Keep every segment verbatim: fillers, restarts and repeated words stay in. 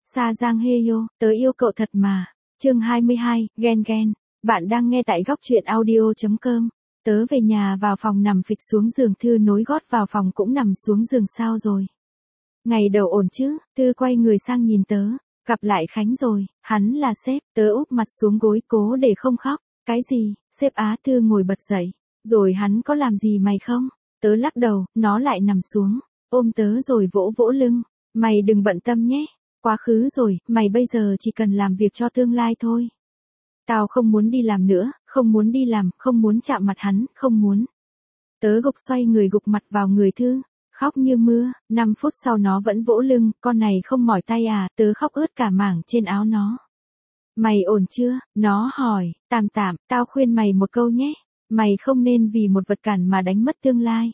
Sa Giang Heyo, tớ yêu cậu thật mà. Chương hai mươi hai, ghen ghen. Bạn đang nghe tại góc truyện audio chấm com. Tớ về nhà vào phòng nằm phịch xuống giường, Thư nối gót vào phòng cũng nằm xuống giường. Sao rồi? Ngày đầu ổn chứ? Thư quay người sang nhìn tớ. Gặp lại Khánh rồi, hắn là sếp. Tớ úp mặt xuống gối cố để không khóc. Cái gì? Sếp á? Thư ngồi bật dậy. Rồi hắn có làm gì mày không? Tớ lắc đầu, nó lại nằm xuống. Ôm tớ rồi vỗ vỗ lưng. Mày đừng bận tâm nhé. Quá khứ rồi, mày bây giờ chỉ cần làm việc cho tương lai thôi. Tao không muốn đi làm nữa, không muốn đi làm, không muốn chạm mặt hắn, không muốn. Tớ gục xoay người gục mặt vào người Thư, khóc như mưa. Năm phút sau nó vẫn vỗ lưng. Con này không mỏi tay à? Tớ khóc ướt cả mảng trên áo nó. Mày ổn chưa? Nó hỏi. Tạm tạm, tao khuyên mày một câu nhé. Mày không nên vì một vật cản mà đánh mất tương lai.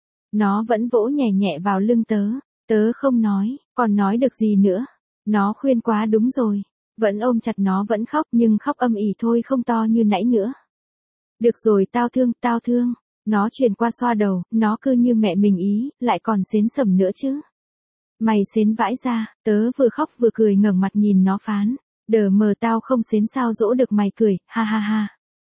Nó vẫn vỗ nhẹ nhẹ vào lưng tớ. Tớ không nói, còn nói được gì nữa. Nó khuyên quá đúng rồi. Vẫn ôm chặt nó, vẫn khóc nhưng khóc âm ỉ thôi, không to như nãy nữa. Được rồi, tao thương, tao thương. Nó chuyển qua xoa đầu, nó cứ như mẹ mình ý, lại còn xến sẩm nữa chứ. Mày xến vãi ra. Tớ vừa khóc vừa cười ngẩng mặt nhìn nó phán. Đờ mờ, tao không xến sao dỗ được mày cười, ha ha ha.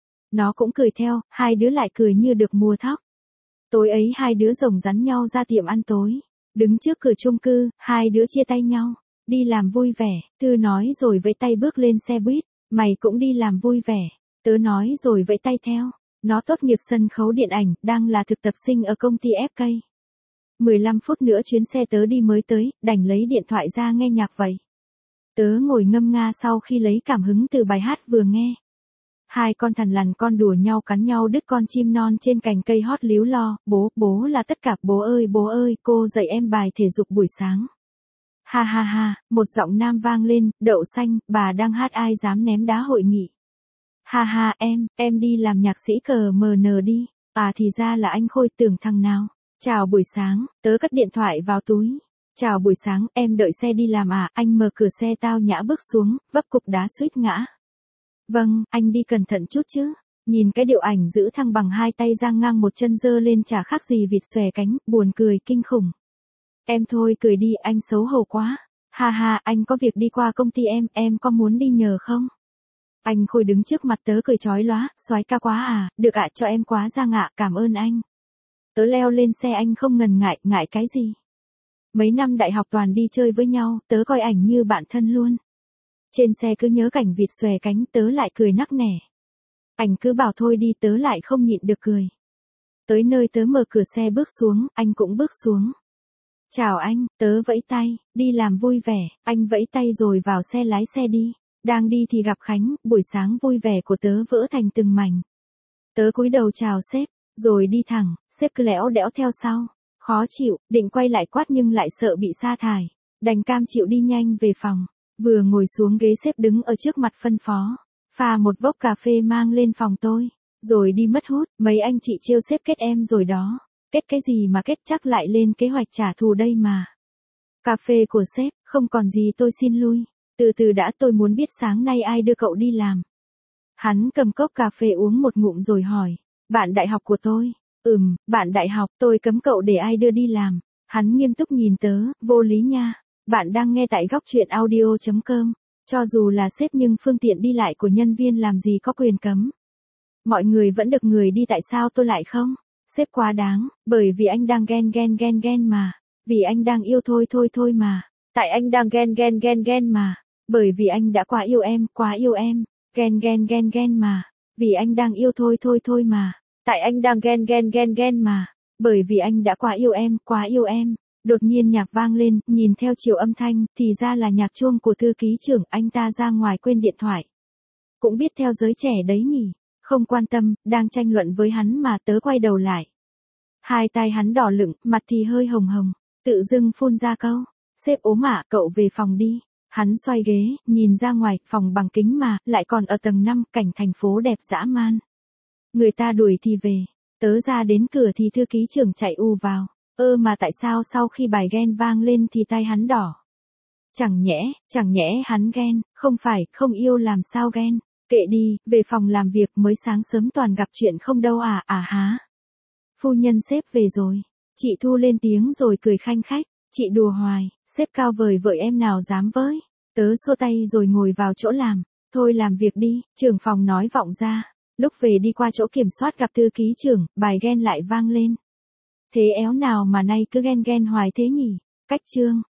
Nó cũng cười theo, hai đứa lại cười như được mua thóc. Tối ấy hai đứa rồng rắn nhau ra tiệm ăn tối. Đứng trước cửa chung cư, hai đứa chia tay nhau. Đi làm vui vẻ, Thư nói rồi vẫy tay bước lên xe buýt. Mày cũng đi làm vui vẻ. Tớ nói rồi vẫy tay theo. Nó tốt nghiệp sân khấu điện ảnh, đang là thực tập sinh ở công ty ép ca. mười lăm phút nữa chuyến xe tớ đi mới tới, đành lấy điện thoại ra nghe nhạc vậy. Tớ ngồi ngâm nga sau khi lấy cảm hứng từ bài hát vừa nghe. Hai con thằn lằn con đùa nhau cắn nhau đứt con chim non trên cành cây hót líu lo. Bố, bố là tất cả, bố ơi bố ơi, cô dạy em bài thể dục buổi sáng. Ha ha ha, một giọng nam vang lên, đậu xanh, bà đang hát ai dám ném đá hội nghị. Ha ha em, em đi làm nhạc sĩ cờ mờ nờ đi. À thì ra là anh Khôi, tưởng thằng nào. Chào buổi sáng, tớ cất điện thoại vào túi. Chào buổi sáng, em đợi xe đi làm à? Anh mở cửa xe tao nhã bước xuống, vấp cục đá suýt ngã. Vâng, anh đi cẩn thận chút chứ. Nhìn cái điệu ảnh giữ thăng bằng hai tay giang ngang một chân giơ lên chả khác gì vịt xòe cánh, buồn cười kinh khủng. Em thôi cười đi, anh xấu hổ quá. Ha ha, anh có việc đi qua công ty em, em có muốn đi nhờ không? Anh Khôi đứng trước mặt tớ cười chói lóa, soái ca quá à, được ạ, cho em quá giang ạ, cảm ơn anh. Tớ leo lên xe, anh không ngần ngại, ngại cái gì? Mấy năm đại học toàn đi chơi với nhau, tớ coi ảnh như bạn thân luôn. Trên xe cứ nhớ cảnh vịt xòe cánh, tớ lại cười nắc nẻ. Anh cứ bảo thôi đi, tớ lại không nhịn được cười. Tới nơi tớ mở cửa xe bước xuống, anh cũng bước xuống. Chào anh, tớ vẫy tay, đi làm vui vẻ, anh vẫy tay rồi vào xe lái xe đi. Đang đi thì gặp Khánh, buổi sáng vui vẻ của tớ vỡ thành từng mảnh. Tớ cúi đầu chào sếp, rồi đi thẳng, sếp cứ lẽo đẽo theo sau. Khó chịu, định quay lại quát nhưng lại sợ bị sa thải. Đành cam chịu đi nhanh về phòng. Vừa ngồi xuống ghế sếp đứng ở trước mặt phân phó. Pha một vốc cà phê mang lên phòng tôi. Rồi đi mất hút, mấy anh chị trêu sếp kết em rồi đó. Kết cái gì mà kết, chắc lại lên kế hoạch trả thù đây mà. Cà phê của sếp, không còn gì tôi xin lui. Từ từ đã, tôi muốn biết sáng nay ai đưa cậu đi làm. Hắn cầm cốc cà phê uống một ngụm rồi hỏi. Bạn đại học của tôi. Ừm, bạn đại học, tôi cấm cậu để ai đưa đi làm. Hắn nghiêm túc nhìn tớ, vô lý nha. Bạn đang nghe tại góc truyện audio chấm com. Cho dù là sếp nhưng phương tiện đi lại của nhân viên làm gì có quyền cấm. Mọi người vẫn được người đi, tại sao tôi lại không? Sếp quá đáng, bởi vì anh đang ghen ghen ghen ghen mà. Vì anh đang yêu thôi thôi thôi mà. Tại anh đang ghen ghen ghen ghen mà. Bởi vì anh đã quá yêu em, quá yêu em. Ghen ghen ghen ghen mà. Vì anh đang yêu thôi thôi thôi mà. Tại anh đang ghen ghen ghen ghen mà. Bởi vì anh đã quá yêu em, quá yêu em. Đột nhiên nhạc vang lên, nhìn theo chiều âm thanh, thì ra là nhạc chuông của thư ký trưởng. Anh ta ra ngoài quên điện thoại. Cũng biết theo giới trẻ đấy nhỉ. Không quan tâm, đang tranh luận với hắn mà tớ quay đầu lại. Hai tay hắn đỏ lựng, mặt thì hơi hồng hồng. Tự dưng phun ra câu. Sếp ốm ạ, cậu về phòng đi. Hắn xoay ghế, nhìn ra ngoài, phòng bằng kính mà, lại còn ở tầng năm, cảnh thành phố đẹp dã man. Người ta đuổi thì về. Tớ ra đến cửa thì thư ký trưởng chạy u vào. Ơ mà tại sao sau khi bài ghen vang lên thì tay hắn đỏ? Chẳng nhẽ, chẳng nhẽ hắn ghen, không phải, không yêu làm sao ghen. Kệ đi, về phòng làm việc, mới sáng sớm toàn gặp chuyện không đâu à, à há. Phu nhân sếp về rồi. Chị Thu lên tiếng rồi cười khanh khách. Chị đùa hoài, sếp cao vời vợi em nào dám với. Tớ xua tay rồi ngồi vào chỗ làm. Thôi làm việc đi, trưởng phòng nói vọng ra. Lúc về đi qua chỗ kiểm soát gặp thư ký trưởng, bài ghen lại vang lên. Thế éo nào mà nay cứ ghen ghen hoài thế nhỉ? Cách chương.